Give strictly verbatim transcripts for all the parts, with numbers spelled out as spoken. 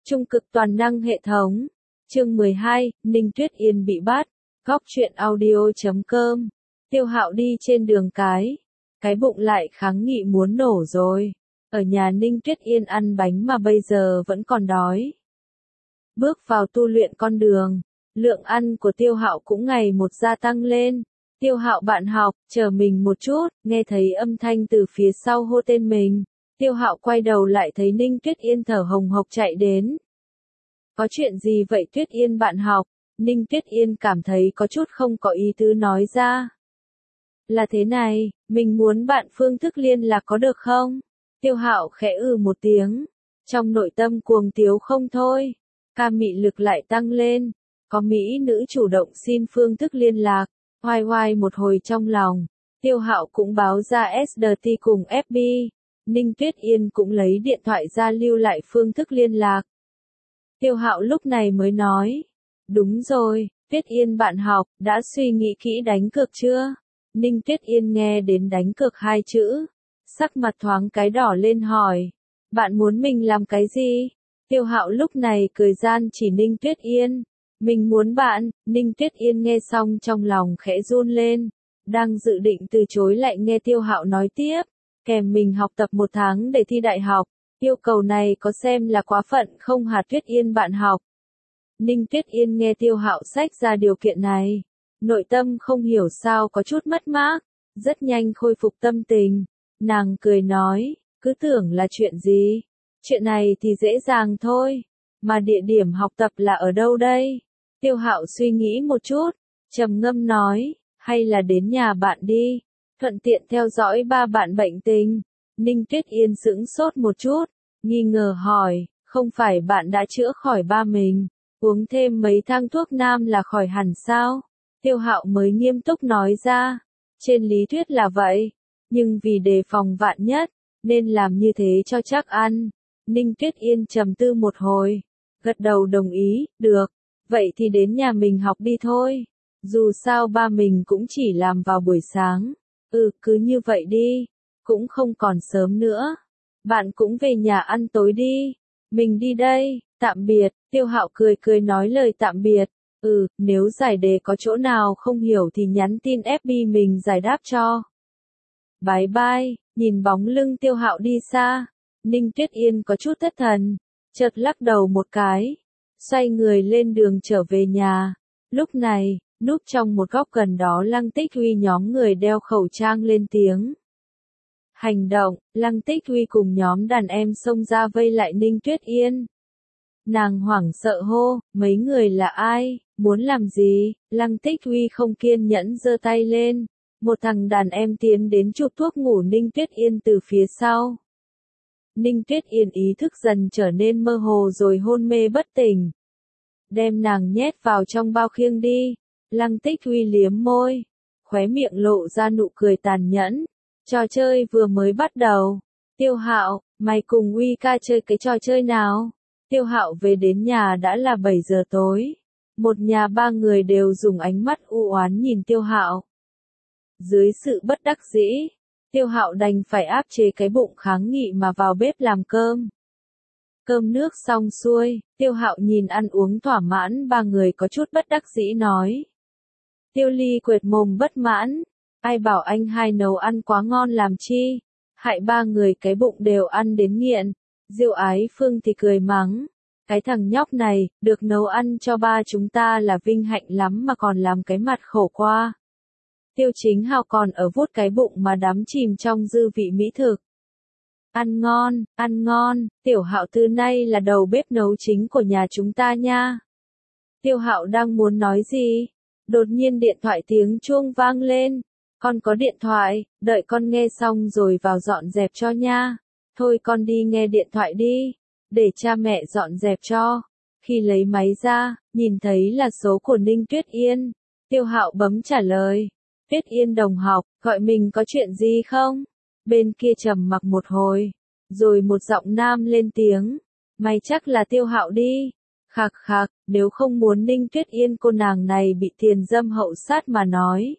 Trung cực toàn năng hệ thống. Chương mười hai, Ninh Tuyết Yên bị bắt. Góc truyện audio chấm com. Tiêu Hạo đi trên đường cái. Cái bụng lại kháng nghị muốn nổ rồi. Ở nhà Ninh Tuyết Yên ăn bánh mà bây giờ vẫn còn đói. Bước vào tu luyện con đường, lượng ăn của Tiêu Hạo cũng ngày một gia tăng lên. Tiêu Hạo bạn học, chờ mình một chút, nghe thấy âm thanh từ phía sau hô tên mình. Tiêu Hạo quay đầu lại thấy Ninh Tuyết Yên thở hồng hộc chạy đến. Có chuyện gì vậy Tuyết Yên bạn học? Ninh Tuyết Yên cảm thấy có chút không có ý tứ nói ra. Là thế này, mình muốn bạn phương thức liên lạc có được không? Tiêu Hạo khẽ ừ một tiếng. Trong nội tâm cuồng tiếu không thôi. Ca mị lực lại tăng lên. Có mỹ nữ chủ động xin phương thức liên lạc. Hoài hoài một hồi trong lòng. Tiêu Hạo cũng báo ra ét đê tê cùng ép bê. Ninh Tuyết Yên cũng lấy điện thoại ra lưu lại phương thức liên lạc. Tiêu Hạo lúc này mới nói. Đúng rồi, Tuyết Yên bạn học, đã suy nghĩ kỹ đánh cược chưa? Ninh Tuyết Yên nghe đến đánh cược hai chữ. Sắc mặt thoáng cái đỏ lên hỏi. Bạn muốn mình làm cái gì? Tiêu Hạo lúc này cười gian chỉ Ninh Tuyết Yên. Mình muốn bạn, Ninh Tuyết Yên nghe xong trong lòng khẽ run lên. Đang dự định từ chối lại nghe Tiêu Hạo nói tiếp. Kèm mình học tập một tháng để thi đại học. Yêu cầu này có xem là quá phận không hả Tuyết Yên bạn học? Ninh Tuyết Yên nghe Tiêu Hạo xách ra điều kiện này. Nội tâm không hiểu sao có chút mất mát. Rất nhanh khôi phục tâm tình. Nàng cười nói, cứ tưởng là chuyện gì? Chuyện này thì dễ dàng thôi. Mà địa điểm học tập là ở đâu đây? Tiêu Hạo suy nghĩ một chút. Trầm ngâm nói, hay là đến nhà bạn đi. Thuận tiện theo dõi ba bạn bệnh tình. Ninh Tuyết Yên sững sốt một chút. Nghi ngờ hỏi, không phải bạn đã chữa khỏi ba mình. Uống thêm mấy thang thuốc nam là khỏi hẳn sao? Tiêu Hạo mới nghiêm túc nói ra. Trên lý thuyết là vậy. Nhưng vì đề phòng vạn nhất, nên làm như thế cho chắc ăn. Ninh Tuyết Yên trầm tư một hồi. Gật đầu đồng ý, được. Vậy thì đến nhà mình học đi thôi. Dù sao ba mình cũng chỉ làm vào buổi sáng. Ừ, cứ như vậy đi. Cũng không còn sớm nữa. Bạn cũng về nhà ăn tối đi. Mình đi đây, tạm biệt. Tiêu Hạo cười cười nói lời tạm biệt. Ừ, nếu giải đề có chỗ nào không hiểu thì nhắn tin ép bê mình giải đáp cho. Bye bye, nhìn bóng lưng Tiêu Hạo đi xa. Ninh Tuyết Yên có chút thất thần. Chợt lắc đầu một cái. Xoay người lên đường trở về nhà. Lúc này, núp trong một góc gần đó Lăng Tích Huy nhóm người đeo khẩu trang lên tiếng. Hành động, Lăng Tích Huy cùng nhóm đàn em xông ra vây lại Ninh Tuyết Yên. Nàng hoảng sợ hô, mấy người là ai, muốn làm gì? Lăng Tích Huy không kiên nhẫn giơ tay lên. Một thằng đàn em tiến đến chụp thuốc ngủ Ninh Tuyết Yên từ phía sau. Ninh Tuyết Yên ý thức dần trở nên mơ hồ rồi hôn mê bất tỉnh. Đem nàng nhét vào trong bao khiêng đi. Lăng Tích Huy liếm môi. Khóe miệng lộ ra nụ cười tàn nhẫn. Trò chơi vừa mới bắt đầu. Tiêu Hạo, mày cùng Uy ca chơi cái trò chơi nào? Tiêu Hạo về đến nhà đã là bảy giờ tối. Một nhà ba người đều dùng ánh mắt u oán nhìn Tiêu Hạo. Dưới sự bất đắc dĩ, Tiêu Hạo đành phải áp chế cái bụng kháng nghị mà vào bếp làm cơm. Cơm nước xong xuôi, Tiêu Hạo nhìn ăn uống thỏa mãn ba người có chút bất đắc dĩ nói. Tiêu Ly quệt mồm bất mãn. Ai bảo anh hai nấu ăn quá ngon làm chi, hại ba người cái bụng đều ăn đến nghiện. Diệu Ái Phương thì cười mắng. Cái thằng nhóc này, được nấu ăn cho ba chúng ta là vinh hạnh lắm mà còn làm cái mặt khổ qua. Tiêu Chính Hào còn ở vuốt cái bụng mà đắm chìm trong dư vị mỹ thực. Ăn ngon, ăn ngon, Tiểu Hạo từ nay là đầu bếp nấu chính của nhà chúng ta nha. Tiêu Hạo đang muốn nói gì? Đột nhiên điện thoại tiếng chuông vang lên. Con có điện thoại, đợi con nghe xong rồi vào dọn dẹp cho nha. Thôi con đi nghe điện thoại đi, để cha mẹ dọn dẹp cho. Khi lấy máy ra, nhìn thấy là số của Ninh Tuyết Yên. Tiêu Hạo bấm trả lời. Tuyết Yên đồng học, gọi mình có chuyện gì không? Bên kia trầm mặc một hồi, rồi một giọng nam lên tiếng. Mày chắc là Tiêu Hạo đi. Khạc khạc, nếu không muốn Ninh Tuyết Yên cô nàng này bị tiền dâm hậu sát mà nói.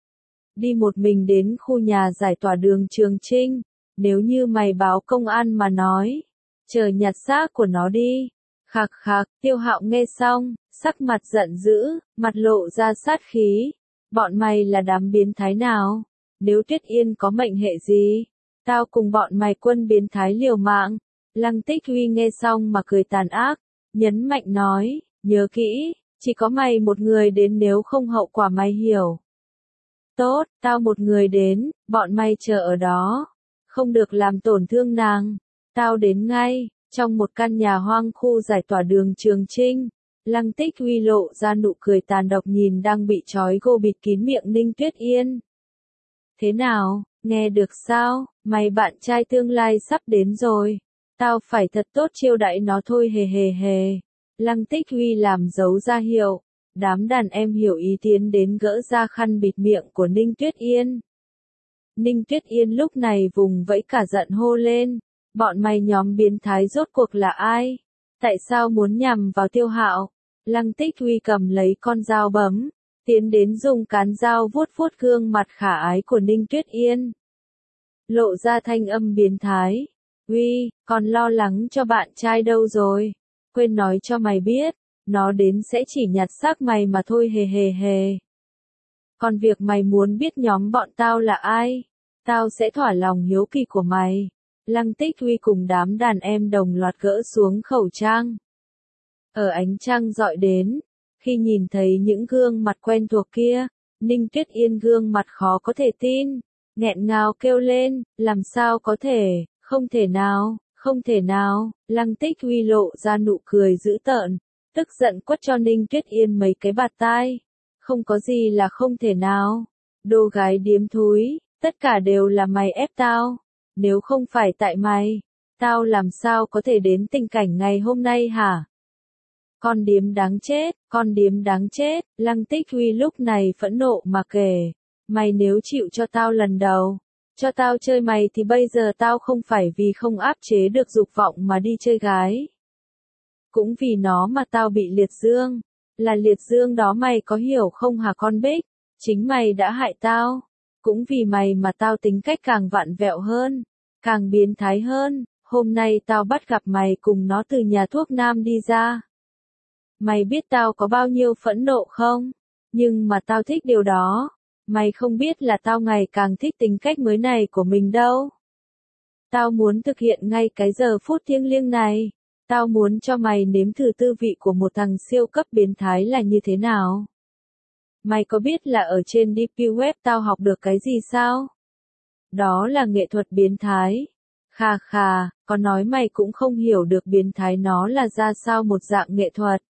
Đi một mình đến khu nhà giải tỏa đường Trường Trinh. Nếu như mày báo công an mà nói, chờ nhặt xác của nó đi. Khạc khạc, Tiêu Hạo nghe xong, sắc mặt giận dữ, mặt lộ ra sát khí. Bọn mày là đám biến thái nào? Nếu Tuyết Yên có mệnh hệ gì, tao cùng bọn mày quân biến thái liều mạng. Lăng Tích Huy nghe xong mà cười tàn ác, nhấn mạnh nói, nhớ kỹ, chỉ có mày một người đến, nếu không hậu quả mày hiểu. Tốt, tao một người đến, bọn mày chờ ở đó, không được làm tổn thương nàng. Tao đến ngay. Trong một căn nhà hoang khu giải tỏa đường Trường Trinh, Lăng Tích Huy lộ ra nụ cười tàn độc nhìn đang bị trói gô bịt kín miệng Ninh Tuyết Yên. Thế nào, nghe được sao, mày bạn trai tương lai sắp đến rồi, tao phải thật tốt chiêu đãi nó thôi hề hề hề. Lăng Tích Huy làm dấu ra hiệu, đám đàn em hiểu ý tiến đến gỡ ra khăn bịt miệng của Ninh Tuyết Yên. Ninh Tuyết Yên lúc này vùng vẫy cả giận hô lên. Bọn mày nhóm biến thái rốt cuộc là ai? Tại sao muốn nhằm vào Tiêu Hạo? Lăng Tích Huy cầm lấy con dao bấm, tiến đến dùng cán dao vuốt vuốt gương mặt khả ái của Ninh Tuyết Yên. Lộ ra thanh âm biến thái. Huy, còn lo lắng cho bạn trai đâu rồi? Quên nói cho mày biết, nó đến sẽ chỉ nhặt xác mày mà thôi hề hề hề. Còn việc mày muốn biết nhóm bọn tao là ai, tao sẽ thỏa lòng hiếu kỳ của mày. Lăng Tích Huy cùng đám đàn em đồng loạt gỡ xuống khẩu trang. Ở ánh trăng rọi đến, khi nhìn thấy những gương mặt quen thuộc kia, Ninh Tuyết Yên gương mặt khó có thể tin, nghẹn ngào kêu lên, làm sao có thể, không thể nào, không thể nào. Lăng Tích Huy lộ ra nụ cười dữ tợn, tức giận quất cho Ninh Tuyết Yên mấy cái bạt tai. Không có gì là không thể nào. Đồ gái điếm thúi, tất cả đều là mày ép tao. Nếu không phải tại mày, tao làm sao có thể đến tình cảnh ngày hôm nay hả? Con điếm đáng chết, con điếm đáng chết. Lăng Tích Huy lúc này phẫn nộ mà kể, mày nếu chịu cho tao lần đầu, cho tao chơi mày thì bây giờ tao không phải vì không áp chế được dục vọng mà đi chơi gái. Cũng vì nó mà tao bị liệt dương, là liệt dương đó mày có hiểu không hả con Bích? Chính mày đã hại tao. Cũng vì mày mà tao tính cách càng vặn vẹo hơn, càng biến thái hơn. Hôm nay tao bắt gặp mày cùng nó từ nhà thuốc nam đi ra. Mày biết tao có bao nhiêu phẫn nộ không? Nhưng mà tao thích điều đó. Mày không biết là tao ngày càng thích tính cách mới này của mình đâu. Tao muốn thực hiện ngay cái giờ phút thiêng liêng này. Tao muốn cho mày nếm thử tư vị của một thằng siêu cấp biến thái là như thế nào. Mày có biết là ở trên Deep Web tao học được cái gì sao? Đó là nghệ thuật biến thái. Khà khà, có nói mày cũng không hiểu được biến thái nó là ra sao một dạng nghệ thuật.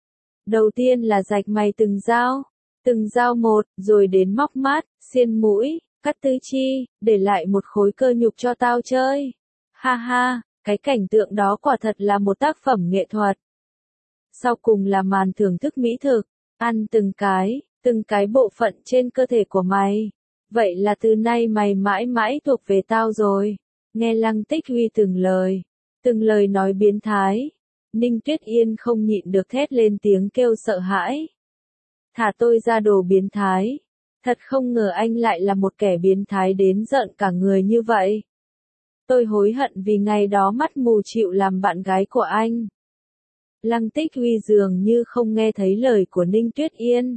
Đầu tiên là rạch mày từng dao, từng dao một, rồi đến móc mắt, xiên mũi, cắt tứ chi, để lại một khối cơ nhục cho tao chơi. Ha ha, cái cảnh tượng đó quả thật là một tác phẩm nghệ thuật. Sau cùng là màn thưởng thức mỹ thực, ăn từng cái, từng cái bộ phận trên cơ thể của mày. Vậy là từ nay mày mãi mãi thuộc về tao rồi. Nghe Lăng Tích Huy từng lời, từng lời nói biến thái, Ninh Tuyết Yên không nhịn được thét lên tiếng kêu sợ hãi. Thả tôi ra đồ biến thái. Thật không ngờ anh lại là một kẻ biến thái đến giận cả người như vậy. Tôi hối hận vì ngày đó mắt mù chịu làm bạn gái của anh. Lăng Tích Huy dường như không nghe thấy lời của Ninh Tuyết Yên.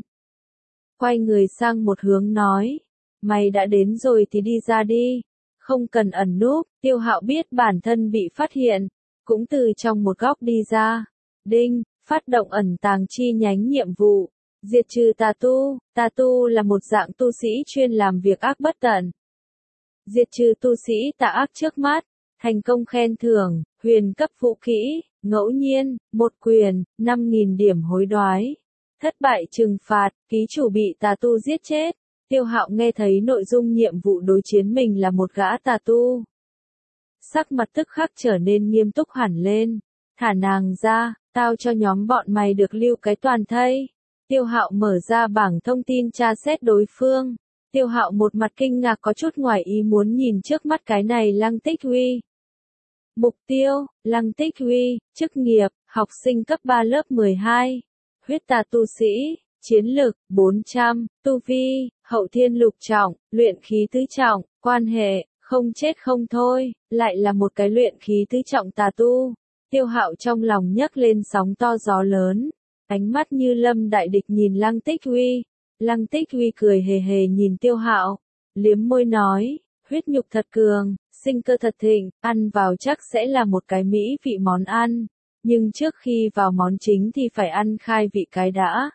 Quay người sang một hướng nói, mày đã đến rồi thì đi ra đi, không cần ẩn núp. Tiêu Hạo biết bản thân bị phát hiện, cũng từ trong một góc đi ra. Đinh, phát động ẩn tàng chi nhánh nhiệm vụ, diệt trừ tà tu. Tà tu là một dạng tu sĩ chuyên làm việc ác bất tận. Diệt trừ tu sĩ tà ác trước mắt, thành công khen thưởng, huyền cấp vũ kỹ, ngẫu nhiên, một quyền, năm nghìn điểm hối đoái. Thất bại trừng phạt, ký chủ bị tà tu giết chết. Tiêu Hạo nghe thấy nội dung nhiệm vụ đối chiến mình là một gã tà tu. Sắc mặt tức khắc trở nên nghiêm túc hẳn lên. Thả nàng ra, tao cho nhóm bọn mày được lưu cái toàn thây. Tiêu Hạo mở ra bảng thông tin tra xét đối phương. Tiêu Hạo một mặt kinh ngạc có chút ngoài ý muốn nhìn trước mắt cái này Lăng Tích Huy. Mục tiêu, Lăng Tích Huy, chức nghiệp, học sinh cấp ba lớp mười hai. Huyết tà tu sĩ, chiến lực, bốn trăm, tu vi, hậu thiên lục trọng, luyện khí tứ trọng, quan hệ, không chết không thôi, lại là một cái luyện khí tứ trọng tà tu. Tiêu Hạo trong lòng nhấc lên sóng to gió lớn, ánh mắt như lâm đại địch nhìn Lăng Tích Huy. Lăng Tích Huy cười hề hề nhìn Tiêu Hạo, liếm môi nói, huyết nhục thật cường, sinh cơ thật thịnh, ăn vào chắc sẽ là một cái mỹ vị món ăn, nhưng trước khi vào món chính thì phải ăn khai vị cái đã.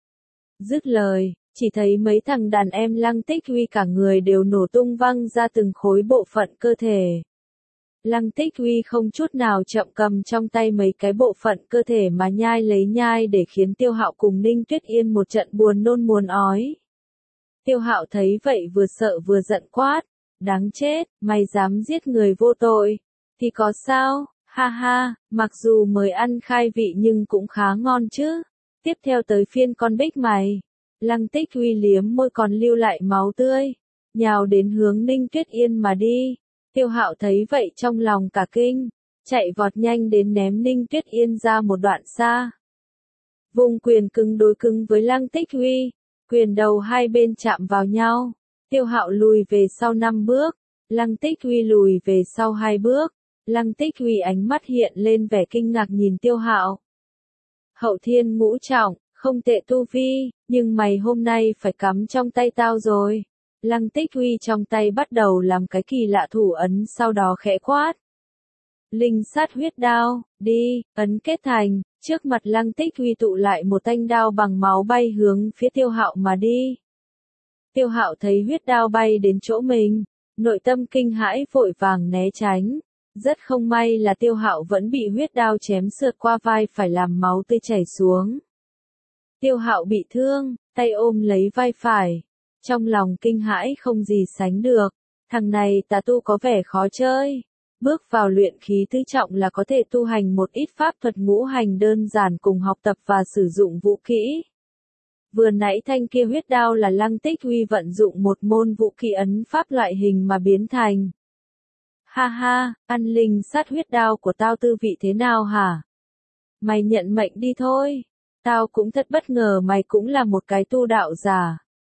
Dứt lời, chỉ thấy mấy thằng đàn em Lăng Tích Huy cả người đều nổ tung văng ra từng khối bộ phận cơ thể. Lăng Tích Huy không chút nào chậm cầm trong tay mấy cái bộ phận cơ thể mà nhai lấy nhai để khiến Tiêu Hạo cùng Ninh Tuyết Yên một trận buồn nôn muốn ói. Tiêu Hạo thấy vậy vừa sợ vừa giận quát, đáng chết, mày dám giết người vô tội, thì có sao, ha ha, mặc dù mới ăn khai vị nhưng cũng khá ngon chứ. Tiếp theo tới phiên con Bích mày. Lăng Tích Huy liếm môi còn lưu lại máu tươi, nhào đến hướng Ninh Tuyết Yên mà đi. Tiêu Hạo thấy vậy trong lòng cả kinh, chạy vọt nhanh đến ném Ninh Tuyết Yên ra một đoạn xa. Vùng quyền cứng đối cứng với Lăng Tích Huy, quyền đầu hai bên chạm vào nhau. Tiêu Hạo lùi về sau năm bước, Lăng Tích Huy lùi về sau hai bước. Lăng Tích Huy ánh mắt hiện lên vẻ kinh ngạc nhìn Tiêu Hạo. Hậu thiên ngũ trọng, không tệ tu vi, nhưng mày hôm nay phải cắm trong tay tao rồi. Lăng Tích Huy trong tay bắt đầu làm cái kỳ lạ thủ ấn, sau đó khẽ quát. Linh sát huyết đao, đi, ấn kết thành, trước mặt Lăng Tích Huy tụ lại một thanh đao bằng máu bay hướng phía Tiêu Hạo mà đi. Tiêu Hạo thấy huyết đao bay đến chỗ mình, nội tâm kinh hãi vội vàng né tránh. Rất không may là Tiêu Hạo vẫn bị huyết đao chém sượt qua vai phải làm máu tươi chảy xuống. Tiêu Hạo bị thương, tay ôm lấy vai phải. Trong lòng kinh hãi không gì sánh được, thằng này tà tu có vẻ khó chơi. Bước vào luyện khí tứ trọng là có thể tu hành một ít pháp thuật ngũ hành đơn giản cùng học tập và sử dụng vũ kỹ. Vừa nãy thanh kia huyết đao là Lăng Tích Huy vận dụng một môn vũ kỹ ấn pháp loại hình mà biến thành. Ha ha, ăn linh sát huyết đao của tao tư vị thế nào hả? Mày nhận mệnh đi thôi. Tao cũng thật bất ngờ mày cũng là một cái tu đạo giả.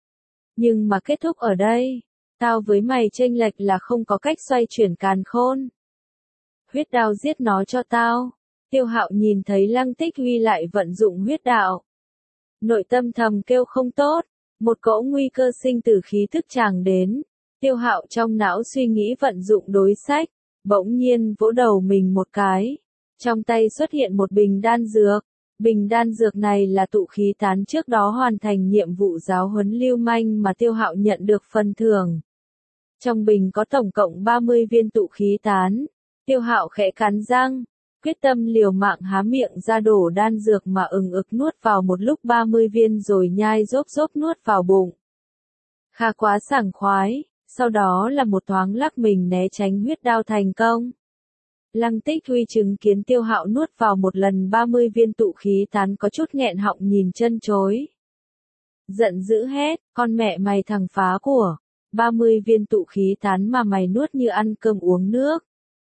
Nhưng mà kết thúc ở đây, tao với mày chênh lệch là không có cách xoay chuyển càn khôn. Huyết đao giết nó cho tao. Tiêu Hạo nhìn thấy Lăng Tích Huy lại vận dụng huyết đạo. Nội tâm thầm kêu không tốt, một cỗ nguy cơ sinh tử khí thức tràng đến. Tiêu Hạo trong não suy nghĩ vận dụng đối sách, bỗng nhiên vỗ đầu mình một cái. Trong tay xuất hiện một bình đan dược. Bình đan dược này là tụ khí tán trước đó hoàn thành nhiệm vụ giáo huấn lưu manh mà Tiêu Hạo nhận được phần thưởng. Trong bình có tổng cộng ba mươi viên tụ khí tán. Tiêu Hạo khẽ cắn răng, quyết tâm liều mạng há miệng ra đổ đan dược mà ừng ực nuốt vào một lúc ba mươi viên rồi nhai rốp rốp nuốt vào bụng. Khá quá sảng khoái, sau đó là một thoáng lắc mình né tránh huyết đao thành công. Lăng Tích Huy chứng kiến Tiêu Hạo nuốt vào một lần ba mươi viên tụ khí tán có chút nghẹn họng nhìn chân chối. Giận dữ hét, con mẹ mày thằng phá của, ba mươi viên tụ khí tán mà mày nuốt như ăn cơm uống nước.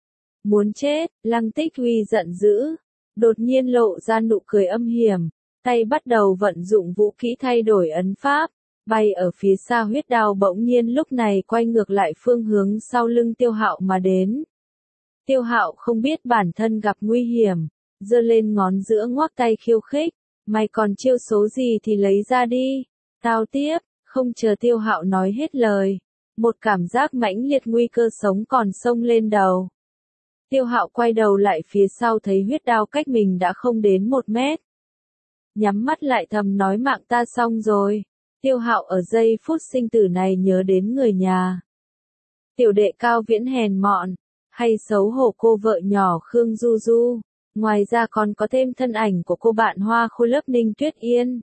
Muốn chết, Lăng Tích Huy giận dữ, đột nhiên lộ ra nụ cười âm hiểm, tay bắt đầu vận dụng vũ kỹ thay đổi ấn pháp, bay ở phía xa huyết đao bỗng nhiên lúc này quay ngược lại phương hướng sau lưng Tiêu Hạo mà đến. Tiêu Hạo không biết bản thân gặp nguy hiểm, giơ lên ngón giữa ngoắc tay khiêu khích, mày còn chiêu số gì thì lấy ra đi, tao tiếp, không chờ Tiêu Hạo nói hết lời, một cảm giác mãnh liệt nguy cơ sống còn xông lên đầu. Tiêu Hạo quay đầu lại phía sau thấy huyết đao cách mình đã không đến một mét. Nhắm mắt lại thầm nói mạng ta xong rồi. Tiêu Hạo ở giây phút sinh tử này nhớ đến người nhà. Tiểu đệ Cao Viễn hèn mọn, hay xấu hổ cô vợ nhỏ Khương Du Du. Ngoài ra còn có thêm thân ảnh của cô bạn hoa khôi lớp Ninh Tuyết Yên.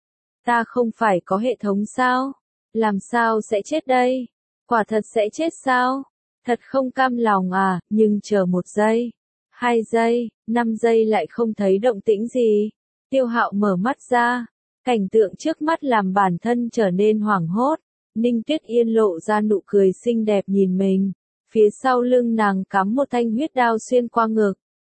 Ta không phải có hệ thống sao? Làm sao sẽ chết đây? Quả thật sẽ chết sao? Thật không cam lòng à, nhưng chờ một giây, hai giây, năm giây lại không thấy động tĩnh gì. Tiêu Hạo mở mắt ra, cảnh tượng trước mắt làm bản thân trở nên hoảng hốt. Ninh Tuyết Yên lộ ra nụ cười xinh đẹp nhìn mình, phía sau lưng nàng cắm một thanh huyết đao xuyên qua ngực.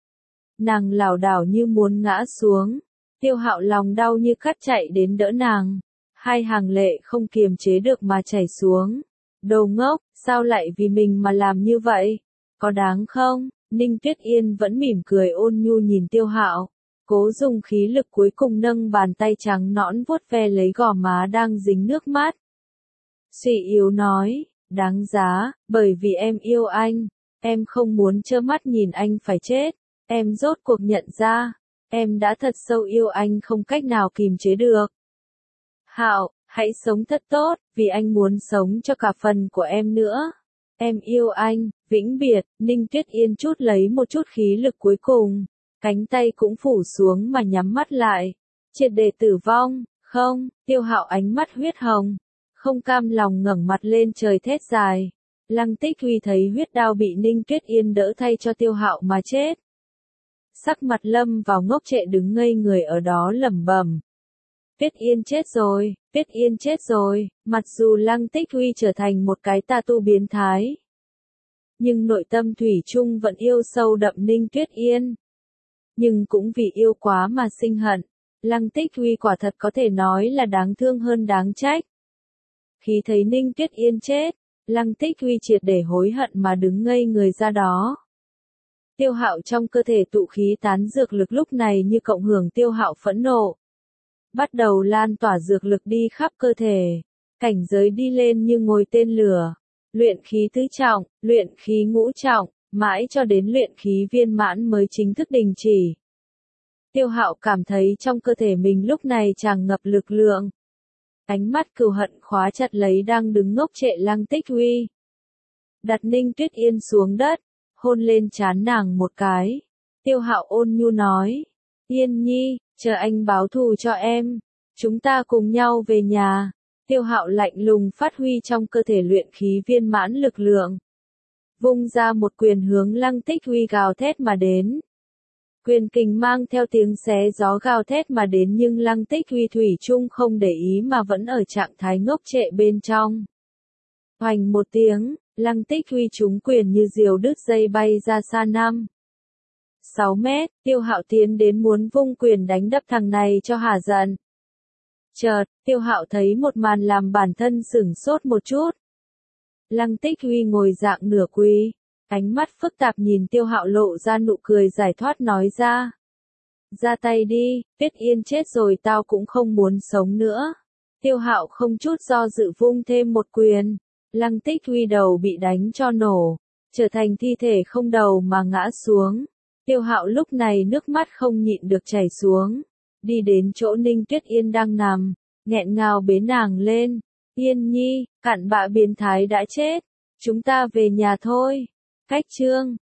Nàng lảo đảo như muốn ngã xuống, Tiêu Hạo lòng đau như cắt chạy đến đỡ nàng, hai hàng lệ không kiềm chế được mà chảy xuống. Đồ ngốc, sao lại vì mình mà làm như vậy? Có đáng không? Ninh Tuyết Yên vẫn mỉm cười ôn nhu nhìn Tiêu Hạo, cố dùng khí lực cuối cùng nâng bàn tay trắng nõn vuốt ve lấy gò má đang dính nước mắt. Suy yếu nói, đáng giá, bởi vì em yêu anh, em không muốn trơ mắt nhìn anh phải chết, em rốt cuộc nhận ra, em đã thật sâu yêu anh không cách nào kìm chế được. Hạo, hãy sống thật tốt, vì anh muốn sống cho cả phần của em nữa. Em yêu anh, vĩnh biệt. Ninh Tuyết Yên chút lấy một chút khí lực cuối cùng, cánh tay cũng phủ xuống mà nhắm mắt lại. Triệt để tử vong, không, Tiêu Hạo ánh mắt huyết hồng, không cam lòng ngẩng mặt lên trời thét dài. Lăng Tích Huy thấy huyết đao bị Ninh Tuyết Yên đỡ thay cho Tiêu Hạo mà chết. Sắc mặt lâm vào ngốc trệ đứng ngây người ở đó lẩm bẩm. Tuyết Yên chết rồi, Tuyết Yên chết rồi, mặc dù Lăng Tích Huy trở thành một cái tà tu biến thái. Nhưng nội tâm thủy chung vẫn yêu sâu đậm Ninh Tuyết Yên. Nhưng cũng vì yêu quá mà sinh hận, Lăng Tích Huy quả thật có thể nói là đáng thương hơn đáng trách. Khi thấy Ninh Tuyết Yên chết, Lăng Tích Huy triệt để hối hận mà đứng ngây người ra đó. Tiêu Hạo trong cơ thể tụ khí tán dược lực lúc này như cộng hưởng Tiêu Hạo phẫn nộ. Bắt đầu lan tỏa dược lực đi khắp cơ thể, cảnh giới đi lên như ngồi tên lửa, luyện khí tứ trọng, luyện khí ngũ trọng, mãi cho đến luyện khí viên mãn mới chính thức đình chỉ. Tiêu Hạo cảm thấy trong cơ thể mình lúc này tràn ngập lực lượng. Ánh mắt cừu hận khóa chặt lấy đang đứng ngốc trệ Lăng Tích Huy. Đặt Ninh Tuyết Yên xuống đất, hôn lên trán nàng một cái. Tiêu Hạo ôn nhu nói, Yên Nhi, chờ anh báo thù cho em, chúng ta cùng nhau về nhà. Tiêu Hạo lạnh lùng phát huy trong cơ thể luyện khí viên mãn lực lượng. Vung ra một quyền hướng Lăng Tích Huy gào thét mà đến. Quyền kình mang theo tiếng xé gió gào thét mà đến nhưng Lăng Tích Huy thủy chung không để ý mà vẫn ở trạng thái ngốc trệ bên trong. Hoành một tiếng, Lăng Tích Huy trúng quyền như diều đứt dây bay ra xa năm sáu mét, Tiêu Hạo tiến đến muốn vung quyền đánh đập thằng này cho hả giận. Chợt, Tiêu Hạo thấy một màn làm bản thân sửng sốt một chút. Lăng Tích Huy ngồi dạng nửa quỳ, ánh mắt phức tạp nhìn Tiêu Hạo lộ ra nụ cười giải thoát nói ra. Ra tay đi, Tuyết Yên chết rồi tao cũng không muốn sống nữa. Tiêu Hạo không chút do dự vung thêm một quyền. Lăng Tích Huy đầu bị đánh cho nổ, trở thành thi thể không đầu mà ngã xuống. Tiêu Hạo lúc này nước mắt không nhịn được chảy xuống, đi đến chỗ Ninh Tuyết Yên đang nằm, nghẹn ngào bế nàng lên. Yên Nhi, cặn bã biến thái đã chết, chúng ta về nhà thôi. Cách chương